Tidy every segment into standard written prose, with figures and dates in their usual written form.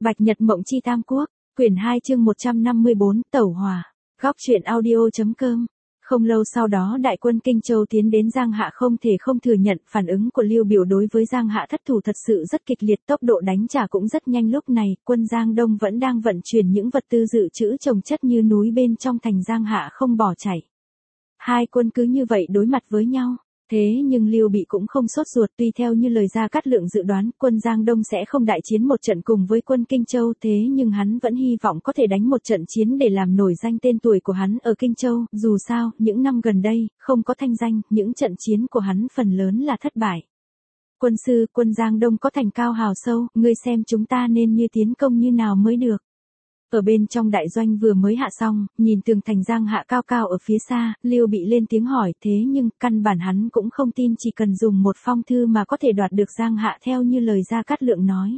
Bạch Nhật Mộng Chi Tam Quốc, quyển 2 chương 154, Tẩu Hỏa. Góc truyện audio.com. Không lâu sau đó đại quân Kinh Châu tiến đến Giang Hạ, không thể không thừa nhận phản ứng của Lưu Biểu đối với Giang Hạ thất thủ thật sự rất kịch liệt, tốc độ đánh trả cũng rất nhanh. Lúc này, quân Giang Đông vẫn đang vận chuyển những vật tư dự trữ chồng chất như núi bên trong thành Giang Hạ không bỏ chạy. Hai quân cứ như vậy đối mặt với nhau. Thế nhưng Lưu Bị cũng không sốt ruột, tuy theo như lời Gia Cát Lượng dự đoán, quân Giang Đông sẽ không đại chiến một trận cùng với quân Kinh Châu, thế nhưng hắn vẫn hy vọng có thể đánh một trận chiến để làm nổi danh tên tuổi của hắn ở Kinh Châu, dù sao, những năm gần đây, không có thanh danh, những trận chiến của hắn phần lớn là thất bại. Quân sư, quân Giang Đông có thành cao hào sâu, ngươi xem chúng ta nên như tiến công như nào mới được. Ở bên trong đại doanh vừa mới hạ xong, nhìn tường thành Giang Hạ cao cao ở phía xa, Lưu Bị lên tiếng hỏi, thế nhưng căn bản hắn cũng không tin chỉ cần dùng một phong thư mà có thể đoạt được Giang Hạ theo như lời Gia Cát Lượng nói.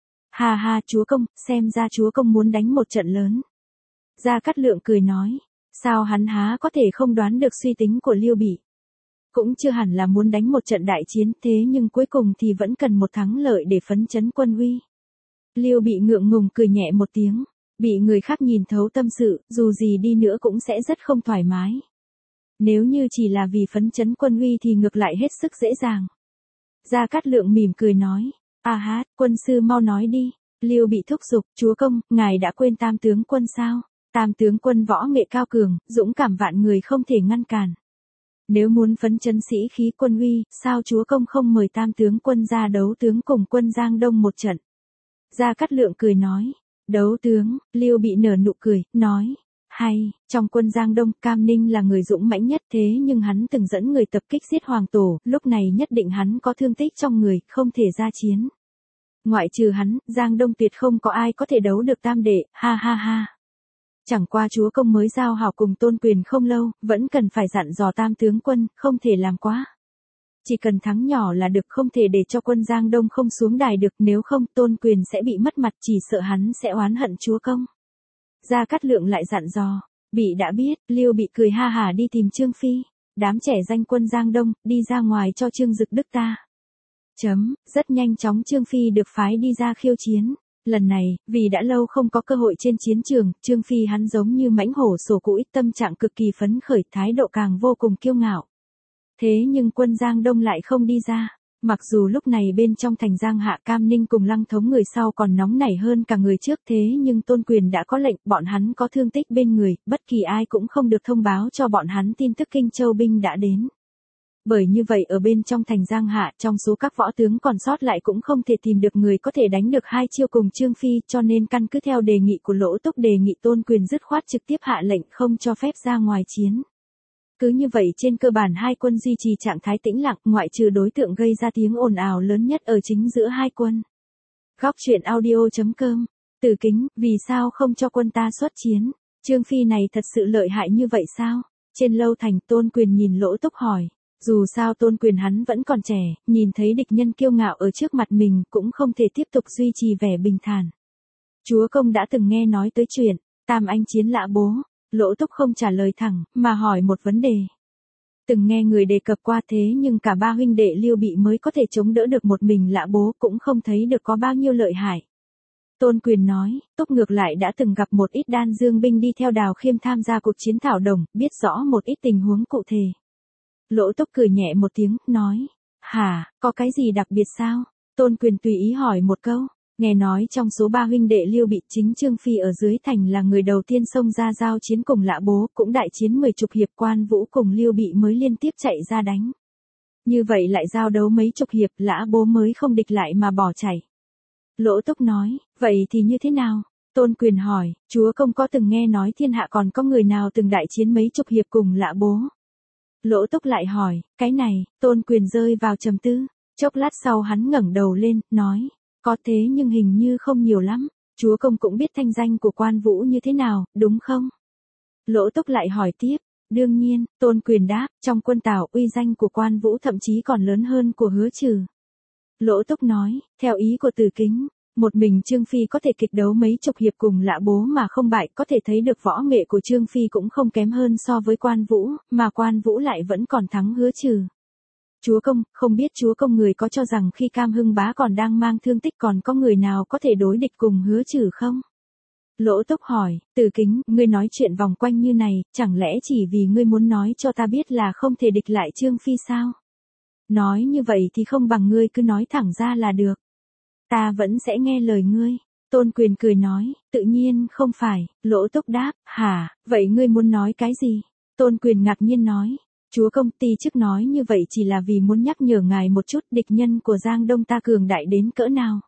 Ha ha, chúa công, xem ra chúa công muốn đánh một trận lớn. Gia Cát Lượng cười nói, sao hắn há có thể không đoán được suy tính của Lưu Bị. Cũng chưa hẳn là muốn đánh một trận đại chiến, thế nhưng cuối cùng thì vẫn cần một thắng lợi để phấn chấn quân uy. Lưu Bị ngượng ngùng cười nhẹ một tiếng. Bị người khác nhìn thấu tâm sự, dù gì đi nữa cũng sẽ rất không thoải mái. Nếu như chỉ là vì phấn chấn quân uy thì ngược lại hết sức dễ dàng. Gia Cát Lượng mỉm cười nói, quân sư mau nói đi. Lưu Bị thúc giục, chúa công, ngài đã quên Tam tướng quân sao? Tam tướng quân võ nghệ cao cường, dũng cảm vạn người không thể ngăn cản. Nếu muốn phấn chấn sĩ khí quân uy, sao chúa công không mời Tam tướng quân ra đấu tướng cùng quân Giang Đông một trận? Gia Cát Lượng cười nói. Đấu tướng, Lưu Bị nở nụ cười, nói, hay, trong quân Giang Đông, Cam Ninh là người dũng mãnh nhất, thế nhưng hắn từng dẫn người tập kích giết hoàng tổ, lúc này nhất định hắn có thương tích trong người, không thể ra chiến. Ngoại trừ hắn, Giang Đông tuyệt không có ai có thể đấu được Tam đệ, ha ha ha. Chẳng qua chúa công mới giao hảo cùng Tôn Quyền không lâu, vẫn cần phải dặn dò Tam tướng quân, không thể làm quá. Chỉ cần thắng nhỏ là được, không thể để cho quân Giang Đông không xuống đài được, nếu không Tôn Quyền sẽ bị mất mặt, chỉ sợ hắn sẽ oán hận chúa công. Gia Cát Lượng lại dặn dò, Bị đã biết. Lưu Bị cười ha hả đi tìm Trương Phi, đám trẻ danh quân Giang Đông, đi ra ngoài cho Trương Dực Đức ta. Rất nhanh chóng Trương Phi được phái đi ra khiêu chiến. Lần này, vì đã lâu không có cơ hội trên chiến trường, Trương Phi hắn giống như mãnh hổ sổ cũi, tâm trạng cực kỳ phấn khởi, thái độ càng vô cùng kiêu ngạo. Thế nhưng quân Giang Đông lại không đi ra. Mặc dù lúc này bên trong thành Giang Hạ, Cam Ninh cùng Lăng Thống người sau còn nóng nảy hơn cả người trước, thế nhưng Tôn Quyền đã có lệnh, bọn hắn có thương tích bên người, bất kỳ ai cũng không được thông báo cho bọn hắn tin tức Kinh Châu binh đã đến. Bởi như vậy ở bên trong thành Giang Hạ, trong số các võ tướng còn sót lại cũng không thể tìm được người có thể đánh được hai chiêu cùng Trương Phi, cho nên căn cứ theo đề nghị của Lỗ Túc, đề nghị Tôn Quyền dứt khoát trực tiếp hạ lệnh không cho phép ra ngoài chiến. Cứ như vậy trên cơ bản hai quân duy trì trạng thái tĩnh lặng, ngoại trừ đối tượng gây ra tiếng ồn ào lớn nhất ở chính giữa hai quân. Góc truyện audio.com. Từ Kính, vì sao không cho quân ta xuất chiến? Trương Phi này thật sự lợi hại như vậy sao? Trên lâu thành, Tôn Quyền nhìn Lỗ Túc hỏi. Dù sao Tôn Quyền hắn vẫn còn trẻ, nhìn thấy địch nhân kiêu ngạo ở trước mặt mình, cũng không thể tiếp tục duy trì vẻ bình thản. Chúa công đã từng nghe nói tới chuyện Tam Anh chiến Lã Bố. Lỗ Túc không trả lời thẳng, mà hỏi một vấn đề. Từng nghe người đề cập qua, thế nhưng cả ba huynh đệ Lưu Bị mới có thể chống đỡ được một mình Lã Bố, cũng không thấy được có bao nhiêu lợi hại. Tôn Quyền nói, Túc ngược lại đã từng gặp một ít đan dương binh đi theo Đào Khiêm tham gia cuộc chiến Thảo Đồng, biết rõ một ít tình huống cụ thể. Lỗ Túc cười nhẹ một tiếng, nói, hả, có cái gì đặc biệt sao? Tôn Quyền tùy ý hỏi một câu. Nghe nói trong số ba huynh đệ Lưu Bị, chính Trương Phi ở dưới thành là người đầu tiên xông ra giao chiến cùng Lã Bố, cũng đại chiến 10 chục hiệp, Quan Vũ cùng Lưu Bị mới liên tiếp chạy ra đánh. Như vậy lại giao đấu mấy chục hiệp, Lã Bố mới không địch lại mà bỏ chạy. Lỗ Túc nói, vậy thì như thế nào? Tôn Quyền hỏi, chúa công có từng nghe nói thiên hạ còn có người nào từng đại chiến mấy chục hiệp cùng Lã Bố? Lỗ Túc lại hỏi, cái này, Tôn Quyền rơi vào trầm tư. Chốc lát sau hắn ngẩng đầu lên, nói. Có thế nhưng hình như không nhiều lắm, chúa công cũng biết thanh danh của Quan Vũ như thế nào, đúng không? Lỗ Túc lại hỏi tiếp, đương nhiên, Tôn Quyền đáp, trong quân Tào uy danh của Quan Vũ thậm chí còn lớn hơn của Hứa Trừ. Lỗ Túc nói, theo ý của Từ Kính, một mình Trương Phi có thể kịch đấu mấy chục hiệp cùng Lã Bố mà không bại, có thể thấy được võ nghệ của Trương Phi cũng không kém hơn so với Quan Vũ, mà Quan Vũ lại vẫn còn thắng Hứa Trừ. Chúa công, không biết chúa công người có cho rằng khi Cam Hưng bá còn đang mang thương tích còn có người nào có thể đối địch cùng Hứa Trừ không? Lỗ Túc hỏi, Từ Kính, ngươi nói chuyện vòng quanh như này, chẳng lẽ chỉ vì ngươi muốn nói cho ta biết là không thể địch lại Trương Phi sao? Nói như vậy thì không bằng ngươi cứ nói thẳng ra là được. Ta vẫn sẽ nghe lời ngươi. Tôn Quyền cười nói, tự nhiên không phải. Lỗ Túc đáp, hả, vậy ngươi muốn nói cái gì? Tôn Quyền ngạc nhiên nói, chúa công, ti chức nói như vậy chỉ là vì muốn nhắc nhở ngài một chút địch nhân của Giang Đông ta cường đại đến cỡ nào.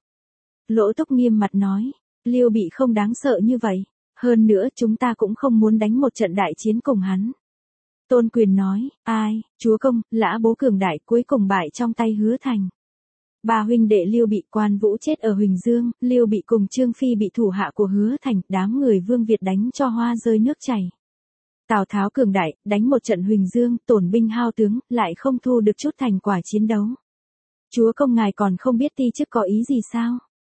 Lỗ Túc nghiêm mặt nói, Liêu Bị không đáng sợ như vậy. Hơn nữa chúng ta cũng không muốn đánh một trận đại chiến cùng hắn. Tôn Quyền nói, ai, chúa công, Lã Bố cường đại cuối cùng bại trong tay Hứa Thành. Ba huynh đệ Liêu Bị, Quan Vũ chết ở Huỳnh Dương, Liêu Bị cùng Trương Phi bị thủ hạ của Hứa Thành, đám người Vương Việt đánh cho hoa rơi nước chảy. Tào Tháo cường đại, đánh một trận Huỳnh Dương, tổn binh hao tướng, lại không thu được chút thành quả chiến đấu. Chúa công ngài còn không biết ti chức có ý gì sao?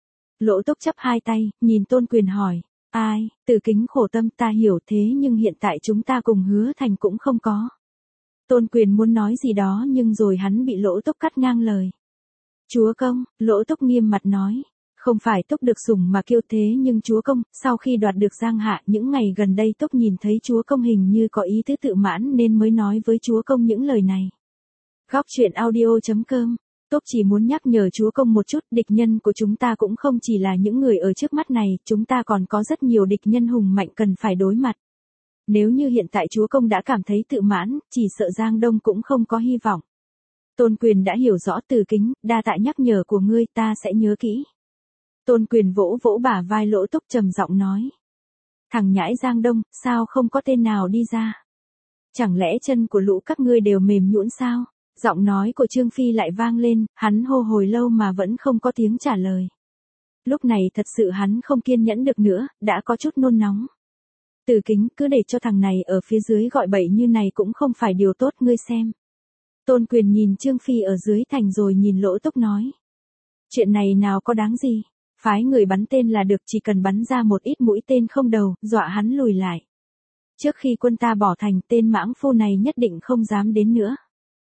Lỗ Túc chắp hai tay, nhìn Tôn Quyền hỏi, ai, Từ Kính khổ tâm ta hiểu thế nhưng hiện tại chúng ta cùng Hứa Thành cũng không có. Tôn Quyền muốn nói gì đó nhưng rồi hắn bị Lỗ Túc cắt ngang lời. Chúa công, Lỗ Túc nghiêm mặt nói, không phải Túc được sủng mà kiêu thế nhưng chúa công, sau khi đoạt được Giang Hạ những ngày gần đây Túc nhìn thấy chúa công hình như có ý tứ tự mãn nên mới nói với chúa công những lời này. Góc truyện audio.com, Túc chỉ muốn nhắc nhở chúa công một chút, địch nhân của chúng ta cũng không chỉ là những người ở trước mắt này, chúng ta còn có rất nhiều địch nhân hùng mạnh cần phải đối mặt. Nếu như hiện tại chúa công đã cảm thấy tự mãn, chỉ sợ Giang Đông cũng không có hy vọng. Tôn Quyền đã hiểu rõ Từ Kính, đa tạ nhắc nhở của ngươi ta sẽ nhớ kỹ. Tôn Quyền vỗ vỗ bả vai Lỗ Túc trầm giọng nói. Thằng nhãi Giang Đông, sao không có tên nào đi ra? Chẳng lẽ chân của lũ các ngươi đều mềm nhũn sao? Giọng nói của Trương Phi lại vang lên, hắn hô hồi lâu mà vẫn không có tiếng trả lời. Lúc này thật sự hắn không kiên nhẫn được nữa, đã có chút nôn nóng. Từ Kính, cứ để cho thằng này ở phía dưới gọi bậy như này cũng không phải điều tốt, ngươi xem. Tôn Quyền nhìn Trương Phi ở dưới thành rồi nhìn Lỗ Túc nói. Chuyện này nào có đáng gì, phái người bắn tên là được, chỉ cần bắn ra một ít mũi tên không đầu, dọa hắn lùi lại. Trước khi quân ta bỏ thành, tên mãng phu này nhất định không dám đến nữa.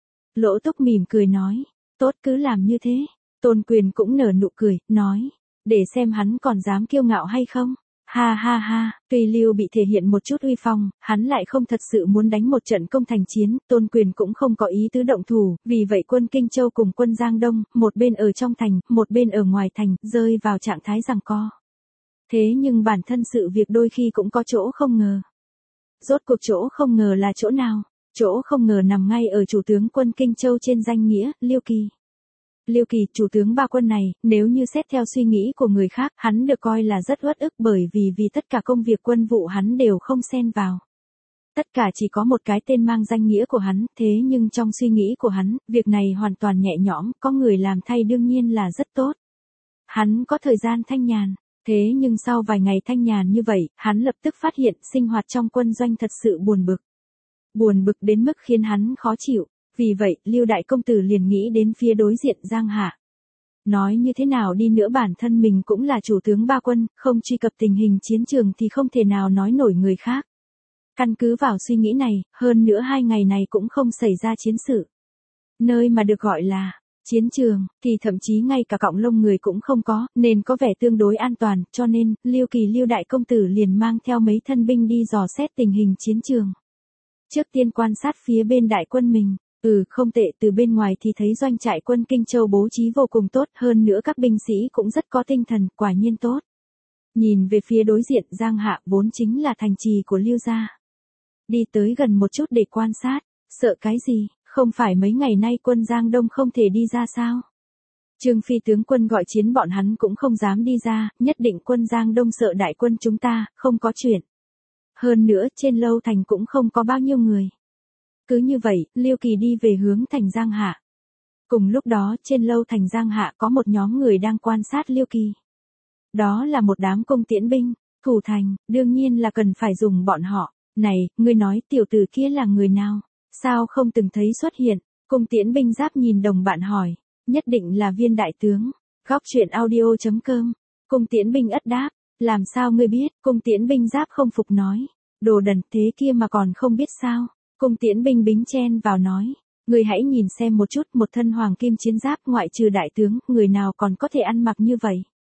Lỗ Túc mỉm cười nói, tốt cứ làm như thế. Tôn Quyền cũng nở nụ cười, nói, để xem hắn còn dám kiêu ngạo hay không. Ha ha ha, tuy Lưu Bị thể hiện một chút uy phong, hắn lại không thật sự muốn đánh một trận công thành chiến, Tôn Quyền cũng không có ý tứ động thủ, vì vậy quân Kinh Châu cùng quân Giang Đông, một bên ở trong thành, một bên ở ngoài thành, rơi vào trạng thái giằng co. Thế nhưng bản thân sự việc đôi khi cũng có chỗ không ngờ. Rốt cuộc chỗ không ngờ là chỗ nào? Chỗ không ngờ nằm ngay ở chủ tướng quân Kinh Châu trên danh nghĩa, Liêu Kỳ. Liêu Kỳ, chủ tướng ba quân này, nếu như xét theo suy nghĩ của người khác, hắn được coi là rất uất ức bởi vì tất cả công việc quân vụ hắn đều không xen vào. Tất cả chỉ có một cái tên mang danh nghĩa của hắn, thế nhưng trong suy nghĩ của hắn, việc này hoàn toàn nhẹ nhõm, có người làm thay đương nhiên là rất tốt. Hắn có thời gian thanh nhàn, thế nhưng sau vài ngày thanh nhàn như vậy, hắn lập tức phát hiện sinh hoạt trong quân doanh thật sự buồn bực. Buồn bực đến mức khiến hắn khó chịu. Vì vậy, Lưu Đại Công Tử liền nghĩ đến phía đối diện Giang Hạ. Nói như thế nào đi nữa bản thân mình cũng là chủ tướng ba quân, không truy cập tình hình chiến trường thì không thể nào nói nổi người khác. Căn cứ vào suy nghĩ này, hơn nữa 2 ngày này cũng không xảy ra chiến sự. Nơi mà được gọi là chiến trường, thì thậm chí ngay cả cọng lông người cũng không có, nên có vẻ tương đối an toàn, cho nên, Lưu Đại Công Tử liền mang theo mấy thân binh đi dò xét tình hình chiến trường. Trước tiên quan sát phía bên đại quân mình. Không tệ, từ bên ngoài thì thấy doanh trại quân Kinh Châu bố trí vô cùng tốt, hơn nữa các binh sĩ cũng rất có tinh thần, quả nhiên tốt. Nhìn về phía đối diện Giang Hạ vốn chính là thành trì của Lưu gia. Đi tới gần một chút để quan sát, sợ cái gì, không phải mấy ngày nay quân Giang Đông không thể đi ra sao? Trương Phi tướng quân gọi chiến bọn hắn cũng không dám đi ra, nhất định quân Giang Đông sợ đại quân chúng ta, không có chuyện. Hơn nữa trên lâu thành cũng không có bao nhiêu người. Cứ như vậy, Liêu Kỳ đi về hướng thành Giang Hạ. Cùng lúc đó trên lâu thành Giang Hạ có một nhóm người đang quan sát Liêu Kỳ. Đó là một đám cung tiễn binh, thủ thành, đương nhiên là cần phải dùng bọn họ. Này, ngươi nói tiểu tử kia là người nào? Sao không từng thấy xuất hiện? Cung tiễn binh giáp nhìn đồng bạn hỏi. Nhất định là Viên đại tướng. Góc truyện audio.com. Cung tiễn binh ất đáp. Làm sao ngươi biết? Cung tiễn binh giáp không phục nói. Đồ đần thế kia mà còn không biết sao? Cung tiễn binh bính chen vào nói. Ngươi hãy nhìn xem một chút, một thân hoàng kim chiến giáp ngoại trừ đại tướng, người nào còn có thể ăn mặc như vậy.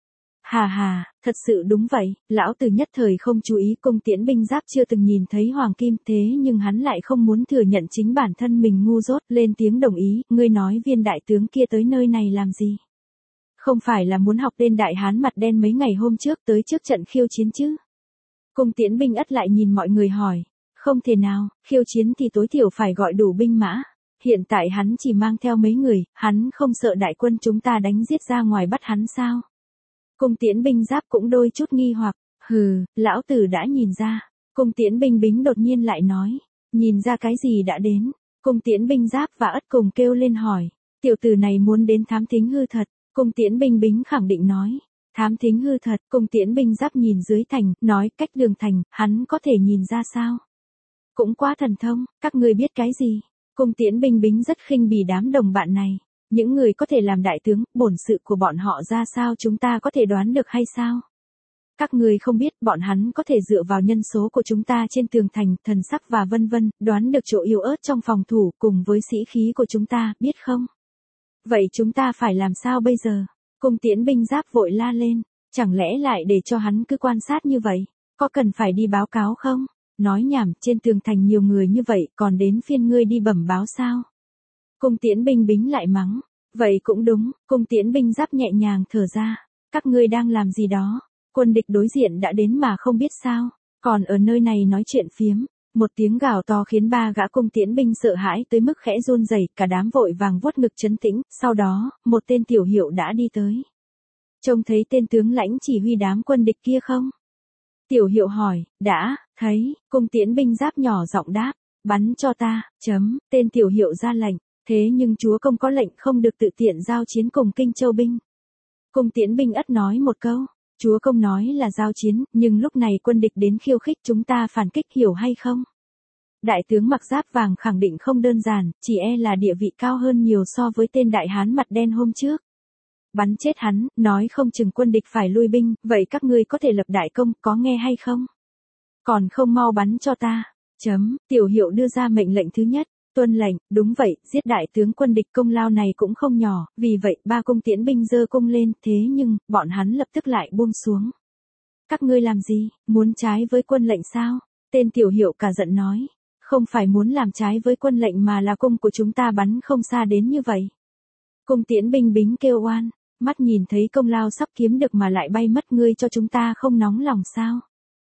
Hà hà, thật sự đúng vậy, lão tử nhất thời không chú ý cung tiễn binh giáp chưa từng nhìn thấy hoàng kim thế nhưng hắn lại không muốn thừa nhận chính bản thân mình ngu dốt, lên tiếng đồng ý, ngươi nói viên đại tướng kia tới nơi này làm gì? Không phải là muốn học tên đại hán mặt đen mấy ngày hôm trước tới trước trận khiêu chiến chứ? Cung tiễn binh ất lại nhìn mọi người hỏi, không thể nào, khiêu chiến thì tối thiểu phải gọi đủ binh mã. Hiện tại hắn chỉ mang theo mấy người, hắn không sợ đại quân chúng ta đánh giết ra ngoài bắt hắn sao? Cung tiễn binh giáp cũng đôi chút nghi hoặc, hừ, lão tử đã nhìn ra. Cung tiễn binh bính đột nhiên lại nói, nhìn ra cái gì đã đến. Cung tiễn binh giáp và ất cùng kêu lên hỏi, tiểu tử này muốn đến thám thính hư thật. Cung tiễn binh bính khẳng định nói, thám thính hư thật. Cung tiễn binh giáp nhìn dưới thành, nói cách đường thành, hắn có thể nhìn ra sao? Cũng quá thần thông, các ngươi biết cái gì? Cung tiễn binh bính rất khinh bỉ đám đồng bạn này. Những người có thể làm đại tướng, bổn sự của bọn họ ra sao chúng ta có thể đoán được hay sao? Các người không biết bọn hắn có thể dựa vào nhân số của chúng ta trên tường thành, thần sắc và vân vân, đoán được chỗ yếu ớt trong phòng thủ cùng với sĩ khí của chúng ta, biết không? Vậy chúng ta phải làm sao bây giờ? Cung tiễn binh giáp vội la lên, chẳng lẽ lại để cho hắn cứ quan sát như vậy? Có cần phải đi báo cáo không? Nói nhảm, trên tường thành nhiều người như vậy, còn đến phiên ngươi đi bẩm báo sao? Cung tiễn binh bính lại mắng, vậy cũng đúng, cung tiễn binh giáp nhẹ nhàng thở ra, các ngươi đang làm gì đó, quân địch đối diện đã đến mà không biết sao, còn ở nơi này nói chuyện phiếm, một tiếng gào to khiến ba gã cung tiễn binh sợ hãi tới mức khẽ run rẩy, cả đám vội vàng vuốt ngực trấn tĩnh, sau đó, một tên tiểu hiệu đã đi tới. Trông thấy tên tướng lãnh chỉ huy đám quân địch kia không? Tiểu hiệu hỏi, đã, thấy, cung tiễn binh giáp nhỏ giọng đáp, bắn cho ta, tên tiểu hiệu ra lệnh. Thế nhưng chúa công có lệnh không được tự tiện giao chiến cùng Kinh Châu binh. Cung tiễn binh ất nói một câu, chúa công nói là giao chiến, nhưng lúc này quân địch đến khiêu khích chúng ta phản kích hiểu hay không? Đại tướng mặc giáp vàng khẳng định không đơn giản, chỉ e là địa vị cao hơn nhiều so với tên đại hán mặt đen hôm trước. Bắn chết hắn, nói không chừng quân địch phải lui binh, vậy các ngươi có thể lập đại công, có nghe hay không? Còn không mau bắn cho ta. Tiểu hiệu đưa ra mệnh lệnh thứ nhất. Tuân lệnh, đúng vậy, giết đại tướng quân địch công lao này cũng không nhỏ, vì vậy ba cung tiễn binh giơ cung lên, thế nhưng, bọn hắn lập tức lại buông xuống. Các ngươi làm gì, muốn trái với quân lệnh sao? Tên tiểu hiệu cả giận nói, không phải muốn làm trái với quân lệnh mà là cung của chúng ta bắn không xa đến như vậy. Cung tiễn binh bính kêu oan, mắt nhìn thấy công lao sắp kiếm được mà lại bay mất, ngươi cho chúng ta không nóng lòng sao?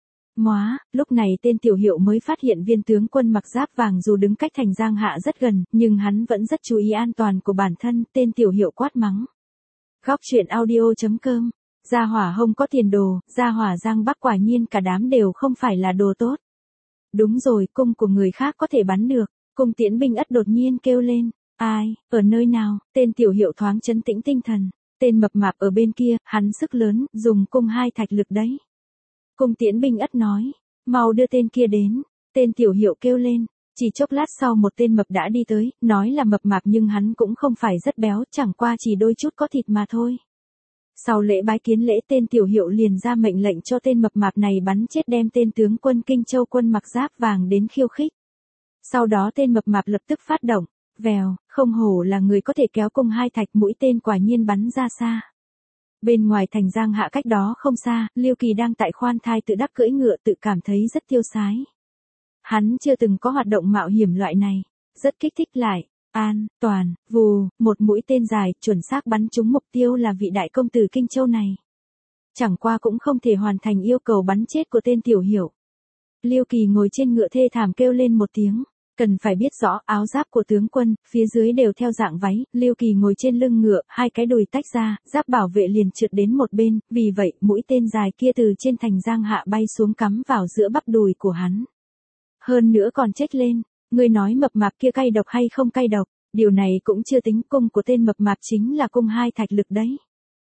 Móa, lúc này tên tiểu hiệu mới phát hiện viên tướng quân mặc giáp vàng dù đứng cách thành Giang Hạ rất gần, nhưng hắn vẫn rất chú ý an toàn của bản thân, tên tiểu hiệu quát mắng. Góc truyện audio.com, gia hỏa hông có tiền đồ, gia hỏa Giang Bắc quả nhiên cả đám đều không phải là đồ tốt. Đúng rồi, cung của người khác có thể bắn được, cung tiễn binh ất đột nhiên kêu lên, ai, ở nơi nào, tên tiểu hiệu thoáng trấn tĩnh tinh thần, tên mập mạp ở bên kia, hắn sức lớn, dùng cung 2 thạch lực đấy. Cung tiễn binh ất nói, mau đưa tên kia đến, tên tiểu hiệu kêu lên, chỉ chốc lát sau một tên mập đã đi tới, nói là mập mạp nhưng hắn cũng không phải rất béo, chẳng qua chỉ đôi chút có thịt mà thôi. Sau lễ bái kiến lễ tên tiểu hiệu liền ra mệnh lệnh cho tên mập mạp này bắn chết đem tên tướng quân Kinh Châu quân mặc giáp vàng đến khiêu khích. Sau đó tên mập mạp lập tức phát động, vèo, không hổ là người có thể kéo cung 2 thạch, mũi tên quả nhiên bắn ra xa. Bên ngoài thành Giang Hạ cách đó không xa, Liêu Kỳ đang tại khoan thai tự đắc cưỡi ngựa tự cảm thấy rất tiêu sái. Hắn chưa từng có hoạt động mạo hiểm loại này, rất kích thích lại, an, toàn, vù, một mũi tên dài, chuẩn xác bắn trúng mục tiêu là vị đại công tử Kinh Châu này. Chẳng qua cũng không thể hoàn thành yêu cầu bắn chết của tên tiểu hiệu. Liêu Kỳ ngồi trên ngựa thê thảm kêu lên một tiếng. Cần phải biết rõ áo giáp của tướng quân, phía dưới đều theo dạng váy, Liêu Kỳ ngồi trên lưng ngựa, hai cái đùi tách ra, giáp bảo vệ liền trượt đến một bên, vì vậy, mũi tên dài kia từ trên thành Giang Hạ bay xuống cắm vào giữa bắp đùi của hắn. Hơn nữa còn chết lên, người nói mập mạp kia cay độc hay không cay độc, điều này cũng chưa tính, cung của tên mập mạp chính là cung 2 thạch lực đấy.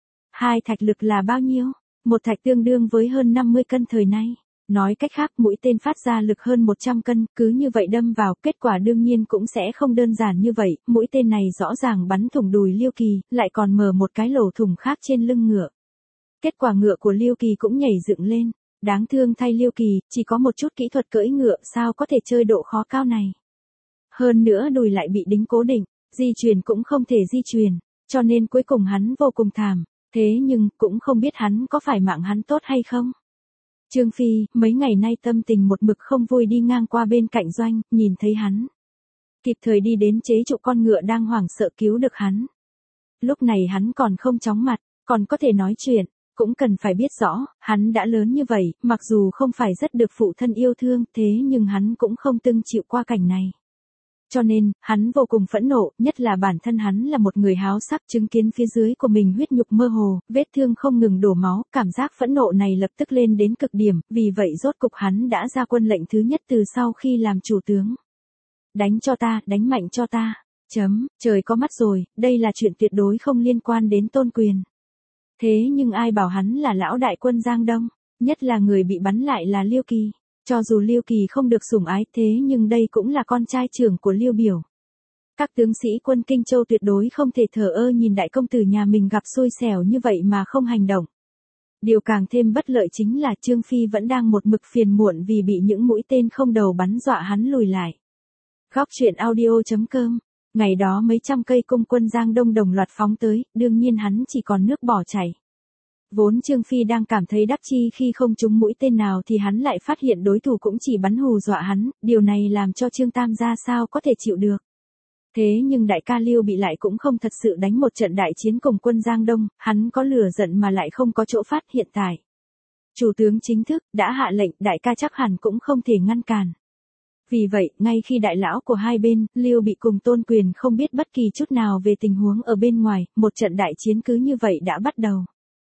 2 thạch lực là bao nhiêu? Một thạch tương đương với hơn 50 cân thời nay. Nói cách khác mũi tên phát ra lực hơn 100 cân, cứ như vậy đâm vào, kết quả đương nhiên cũng sẽ không đơn giản như vậy, mũi tên này rõ ràng bắn thủng đùi Liêu Kỳ, lại còn mở một cái lỗ thủng khác trên lưng ngựa. Kết quả ngựa của Liêu Kỳ cũng nhảy dựng lên, đáng thương thay Liêu Kỳ, chỉ có một chút kỹ thuật cưỡi ngựa sao có thể chơi độ khó cao này. Hơn nữa đùi lại bị đính cố định, di chuyển cũng không thể di chuyển, cho nên cuối cùng hắn vô cùng thảm, thế nhưng cũng không biết hắn có phải mạng hắn tốt hay không. Trương Phi, mấy ngày nay tâm tình một mực không vui đi ngang qua bên cạnh Doanh, nhìn thấy hắn. Kịp thời đi đến chế trụ con ngựa đang hoảng sợ cứu được hắn. Lúc này hắn còn không chóng mặt, còn có thể nói chuyện, cũng cần phải biết rõ, hắn đã lớn như vậy, mặc dù không phải rất được phụ thân yêu thương, thế nhưng hắn cũng không từng chịu qua cảnh này. Cho nên, hắn vô cùng phẫn nộ, nhất là bản thân hắn là một người háo sắc chứng kiến phía dưới của mình huyết nhục mơ hồ, vết thương không ngừng đổ máu, cảm giác phẫn nộ này lập tức lên đến cực điểm, vì vậy rốt cục hắn đã ra quân lệnh thứ nhất từ sau khi làm chủ tướng. Đánh cho ta, đánh mạnh cho ta. Trời có mắt rồi, đây là chuyện tuyệt đối không liên quan đến Tôn Quyền. Thế nhưng ai bảo hắn là lão đại quân Giang Đông, nhất là người bị bắn lại là Liêu Kỳ. Cho dù Liêu Kỳ không được sủng ái thế nhưng đây cũng là con trai trưởng của Liêu Biểu. Các tướng sĩ quân Kinh Châu tuyệt đối không thể thờ ơ nhìn đại công tử nhà mình gặp xui xẻo như vậy mà không hành động. Điều càng thêm bất lợi chính là Trương Phi vẫn đang một mực phiền muộn vì bị những mũi tên không đầu bắn dọa hắn lùi lại. Góc truyện audio.com. Ngày đó mấy trăm cây cung quân Giang Đông đồng loạt phóng tới, đương nhiên hắn chỉ còn nước bỏ chảy. Vốn Trương Phi đang cảm thấy đắc chi khi không trúng mũi tên nào thì hắn lại phát hiện đối thủ cũng chỉ bắn hù dọa hắn, điều này làm cho Trương Tam gia sao có thể chịu được. Thế nhưng đại ca Liêu bị lại cũng không thật sự đánh một trận đại chiến cùng quân Giang Đông, hắn có lửa giận mà lại không có chỗ phát hiện tại. Chủ tướng chính thức đã hạ lệnh, đại ca chắc hẳn cũng không thể ngăn cản. Vì vậy, ngay khi đại lão của hai bên, Liêu bị cùng Tôn Quyền không biết bất kỳ chút nào về tình huống ở bên ngoài, một trận đại chiến cứ như vậy đã bắt đầu.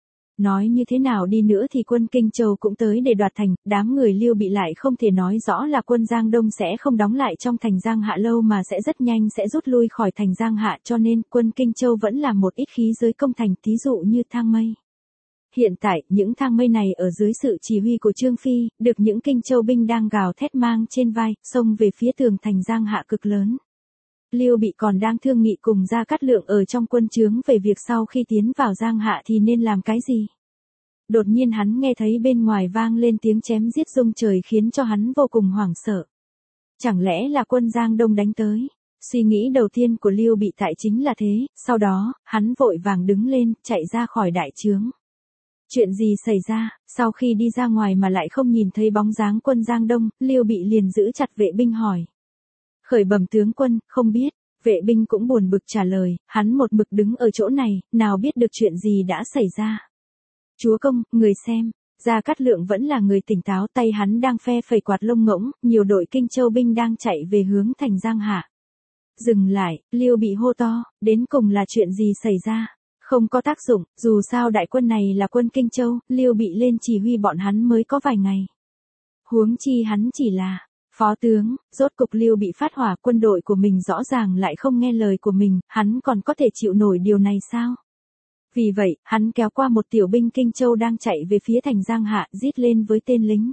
Nói như thế nào đi nữa thì quân Kinh Châu cũng tới để đoạt thành, đám người Liêu bị lại không thể nói rõ là quân Giang Đông sẽ không đóng lại trong thành Giang Hạ lâu mà sẽ rất nhanh sẽ rút lui khỏi thành Giang Hạ, cho nên quân Kinh Châu vẫn là một ít khí giới công thành, thí dụ như thang mây. Hiện tại, những thang mây này ở dưới sự chỉ huy của Trương Phi, được những Kinh Châu binh đang gào thét mang trên vai, xông về phía tường thành Giang Hạ cực lớn. Liêu bị còn đang thương nghị cùng Gia Cát Lượng ở trong quân trướng về việc sau khi tiến vào Giang Hạ thì nên làm cái gì. Đột nhiên hắn nghe thấy bên ngoài vang lên tiếng chém giết rung trời khiến cho hắn vô cùng hoảng sợ. Chẳng lẽ là quân Giang Đông đánh tới? Suy nghĩ đầu tiên của Liêu bị tại chính là thế, sau đó, hắn vội vàng đứng lên, chạy ra khỏi đại trướng. Chuyện gì xảy ra, sau khi đi ra ngoài mà lại không nhìn thấy bóng dáng quân Giang Đông, Liêu bị liền giữ chặt vệ binh hỏi. Khởi bẩm tướng quân, không biết, vệ binh cũng buồn bực trả lời, hắn một mực đứng ở chỗ này, nào biết được chuyện gì đã xảy ra. Chúa công, người xem, Gia Cát Lượng vẫn là người tỉnh táo, tay hắn đang phe phẩy quạt lông ngỗng, nhiều đội Kinh Châu binh đang chạy về hướng thành Giang Hạ. Dừng lại, Liêu bị hô to, đến cùng là chuyện gì xảy ra? Không có tác dụng, dù sao đại quân này là quân Kinh Châu, Liêu bị lên chỉ huy bọn hắn mới có vài ngày. Huống chi hắn chỉ là phó tướng, rốt cục Liêu bị phát hỏa, quân đội của mình rõ ràng lại không nghe lời của mình, hắn còn có thể chịu nổi điều này sao? Vì vậy, hắn kéo qua một tiểu binh Kinh Châu đang chạy về phía thành Giang Hạ, rít lên với tên lính.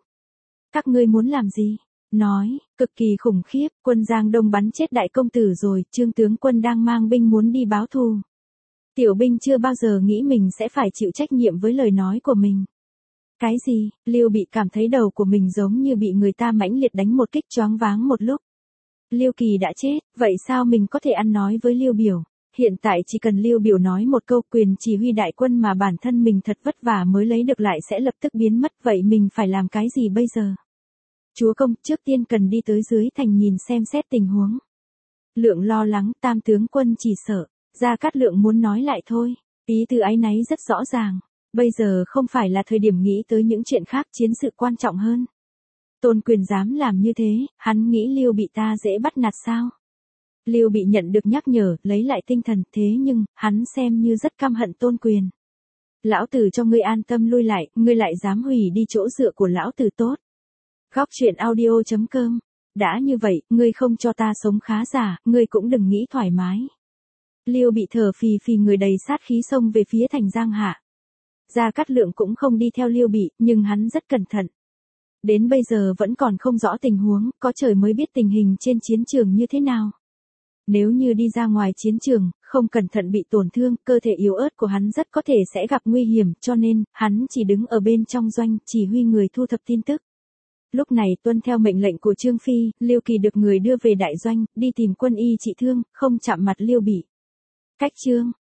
Các ngươi muốn làm gì? Nói, cực kỳ khủng khiếp, quân Giang Đông bắn chết đại công tử rồi, Trương tướng quân đang mang binh muốn đi báo thù. Tiểu binh chưa bao giờ nghĩ mình sẽ phải chịu trách nhiệm với lời nói của mình. Cái gì? Liêu bị cảm thấy đầu của mình giống như bị người ta mãnh liệt đánh một kích choáng váng một lúc. Liêu Kỳ đã chết, vậy sao mình có thể ăn nói với Liêu Biểu? Hiện tại chỉ cần Liêu Biểu nói một câu quyền chỉ huy đại quân mà bản thân mình thật vất vả mới lấy được lại sẽ lập tức biến mất, vậy mình phải làm cái gì bây giờ? Chúa công, trước tiên cần đi tới dưới thành nhìn xem xét tình huống. Lượng lo lắng, Tam tướng quân chỉ sợ. Gia Cát Lượng muốn nói lại thôi, ý tứ áy náy rất rõ ràng, bây giờ không phải là thời điểm nghĩ tới những chuyện khác, chiến sự quan trọng hơn. Tôn Quyền dám làm như thế, hắn nghĩ Liêu bị ta dễ bắt nạt sao? Liêu bị nhận được nhắc nhở, lấy lại tinh thần, thế nhưng, hắn xem như rất căm hận Tôn Quyền. Lão tử cho ngươi an tâm lui lại, ngươi lại dám hủy đi chỗ dựa của lão tử tốt. Góc truyện audio.com. Đã như vậy, ngươi không cho ta sống khá giả, ngươi cũng đừng nghĩ thoải mái. Liêu bị thở phì phì người đầy sát khí xông về phía thành Giang Hạ. Gia Cát Lượng cũng không đi theo Liêu bị, nhưng hắn rất cẩn thận. Đến bây giờ vẫn còn không rõ tình huống, có trời mới biết tình hình trên chiến trường như thế nào. Nếu như đi ra ngoài chiến trường, không cẩn thận bị tổn thương, cơ thể yếu ớt của hắn rất có thể sẽ gặp nguy hiểm, cho nên, hắn chỉ đứng ở bên trong doanh, chỉ huy người thu thập tin tức. Lúc này tuân theo mệnh lệnh của Trương Phi, Liêu Kỳ được người đưa về đại doanh, đi tìm quân y trị thương, không chạm mặt Liêu Bị. Cách chương